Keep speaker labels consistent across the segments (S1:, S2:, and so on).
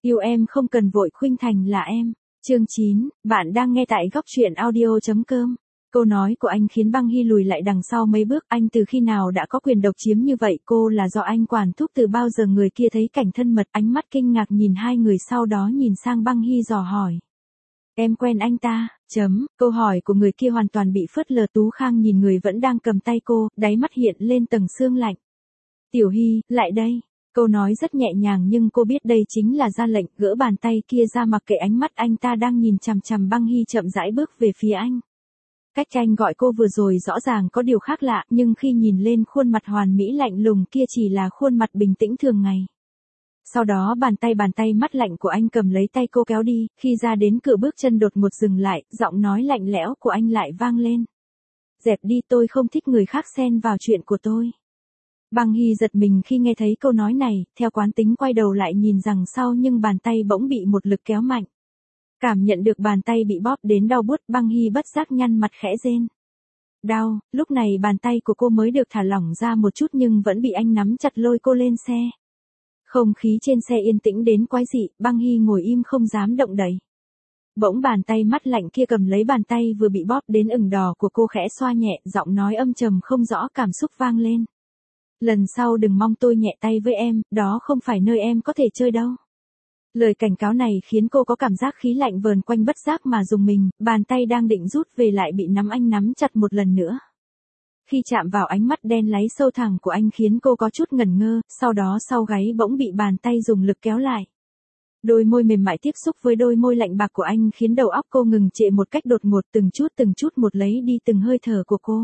S1: Yêu em không cần vội khuynh thành là em. Chương 9, bạn đang nghe tại góc truyện audio.com. Câu nói của anh khiến Băng Hy lùi lại đằng sau mấy bước. Anh từ khi nào đã có quyền độc chiếm như vậy? Cô là do anh quản thúc từ bao giờ? Người kia thấy cảnh thân mật, ánh mắt kinh ngạc nhìn hai người, sau đó nhìn sang Băng Hy dò hỏi. Em quen anh ta? Câu hỏi của người kia hoàn toàn bị phớt lờ. Tú Khang nhìn người vẫn đang cầm tay cô, đáy mắt hiện lên tầng sương lạnh. Tiểu Hy, lại đây. Câu nói rất nhẹ nhàng nhưng cô biết đây chính là ra lệnh. Gỡ bàn tay kia ra, mặc kệ ánh mắt anh ta đang nhìn chằm chằm. Băng Hy chậm rãi bước về phía anh. Cách anh gọi cô vừa rồi rõ ràng có điều khác lạ, nhưng khi nhìn lên khuôn mặt hoàn mỹ lạnh lùng kia chỉ là khuôn mặt bình tĩnh thường ngày. Sau đó bàn tay mắt lạnh của anh cầm lấy tay cô kéo đi, khi ra đến cửa bước chân đột ngột dừng lại, giọng nói lạnh lẽo của anh lại vang lên. Dẹp đi, tôi không thích người khác xen vào chuyện của tôi. Băng Hy giật mình khi nghe thấy câu nói này, theo quán tính quay đầu lại nhìn đằng sau nhưng bàn tay bỗng bị một lực kéo mạnh. Cảm nhận được bàn tay bị bóp đến đau buốt, Băng Hy bất giác nhăn mặt khẽ rên. Đau, lúc này bàn tay của cô mới được thả lỏng ra một chút nhưng vẫn bị anh nắm chặt lôi cô lên xe. Không khí trên xe yên tĩnh đến quái dị, Băng Hy ngồi im không dám động đậy. Bỗng bàn tay mắt lạnh kia cầm lấy bàn tay vừa bị bóp đến ửng đỏ của cô, khẽ xoa nhẹ, giọng nói âm trầm không rõ cảm xúc vang lên. Lần sau đừng mong tôi nhẹ tay với em, đó không phải nơi em có thể chơi đâu. Lời cảnh cáo này khiến cô có cảm giác khí lạnh vờn quanh, bất giác mà rùng mình, bàn tay đang định rút về lại bị anh nắm chặt một lần nữa. Khi chạm vào ánh mắt đen láy sâu thẳm của anh khiến cô có chút ngẩn ngơ, sau đó sau gáy bỗng bị bàn tay dùng lực kéo lại. Đôi môi mềm mại tiếp xúc với đôi môi lạnh bạc của anh khiến đầu óc cô ngừng trệ một cách đột ngột, từng chút một lấy đi từng hơi thở của cô.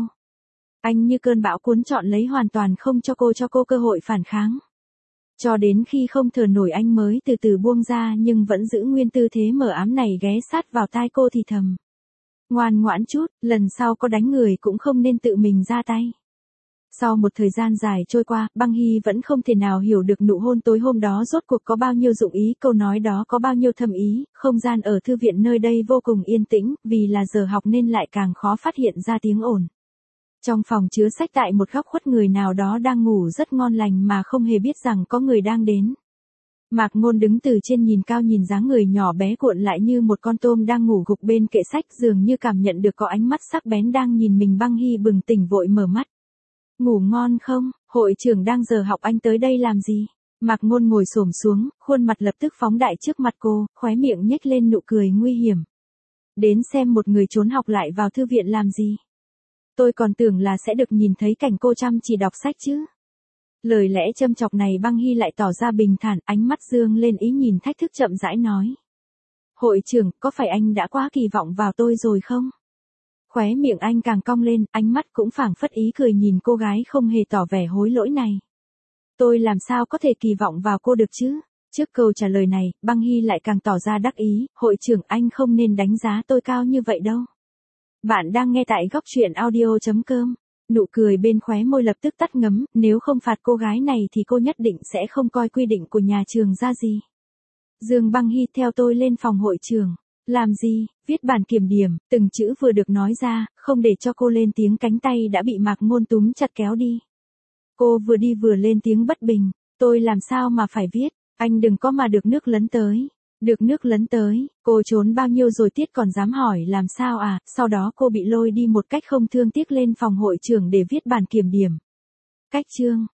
S1: Anh như cơn bão cuốn trọn lấy, hoàn toàn không cho cô cơ hội phản kháng. Cho đến khi không thở nổi anh mới từ từ buông ra, nhưng vẫn giữ nguyên tư thế mờ ám này, ghé sát vào tai cô thì thầm. Ngoan ngoãn chút, lần sau có đánh người cũng không nên tự mình ra tay. Sau một thời gian dài trôi qua, Băng Hy vẫn không thể nào hiểu được nụ hôn tối hôm đó rốt cuộc có bao nhiêu dụng ý, câu nói đó có bao nhiêu thâm ý. Không gian ở thư viện nơi đây vô cùng yên tĩnh, vì là giờ học nên lại càng khó phát hiện ra tiếng ồn. Trong phòng chứa sách tại một góc khuất, người nào đó đang ngủ rất ngon lành mà không hề biết rằng có người đang đến. Mạc Ngôn đứng từ trên nhìn cao, nhìn dáng người nhỏ bé cuộn lại như một con tôm đang ngủ gục bên kệ sách, dường như cảm nhận được có ánh mắt sắc bén đang nhìn mình. Băng Hy bừng tỉnh vội mở mắt. Ngủ ngon không? Hội trưởng đang giờ học, anh tới đây làm gì? Mạc Ngôn ngồi xổm xuống, khuôn mặt lập tức phóng đại trước mặt cô, khóe miệng nhếch lên nụ cười nguy hiểm. Đến xem một người trốn học lại vào thư viện làm gì? Tôi còn tưởng là sẽ được nhìn thấy cảnh cô chăm chỉ đọc sách chứ. Lời lẽ châm chọc này Băng Hy lại tỏ ra bình thản, ánh mắt dương lên ý nhìn thách thức, chậm rãi nói. Hội trưởng, có phải anh đã quá kỳ vọng vào tôi rồi không? Khóe miệng anh càng cong lên, ánh mắt cũng phảng phất ý cười nhìn cô gái không hề tỏ vẻ hối lỗi này. Tôi làm sao có thể kỳ vọng vào cô được chứ? Trước câu trả lời này, Băng Hy lại càng tỏ ra đắc ý. Hội trưởng, anh không nên đánh giá tôi cao như vậy đâu. Bạn đang nghe tại góc truyện audio.com. Nụ cười bên khóe môi lập tức tắt ngấm, nếu không phạt cô gái này thì cô nhất định sẽ không coi quy định của nhà trường ra gì. Dương Băng Hy, theo tôi lên phòng hội trường. Làm gì? Viết bản kiểm điểm. Từng chữ vừa được nói ra, không để cho cô lên tiếng, cánh tay đã bị Mạc Ngôn túm chặt kéo đi. Cô vừa đi vừa lên tiếng bất bình. Tôi làm sao mà phải viết? Anh đừng có mà được nước lấn tới. Được nước lấn tới, cô trốn bao nhiêu rồi Tiết còn dám hỏi làm sao à? Sau đó cô bị lôi đi một cách không thương tiếc lên phòng hội trưởng để viết bản kiểm điểm. Cách chương,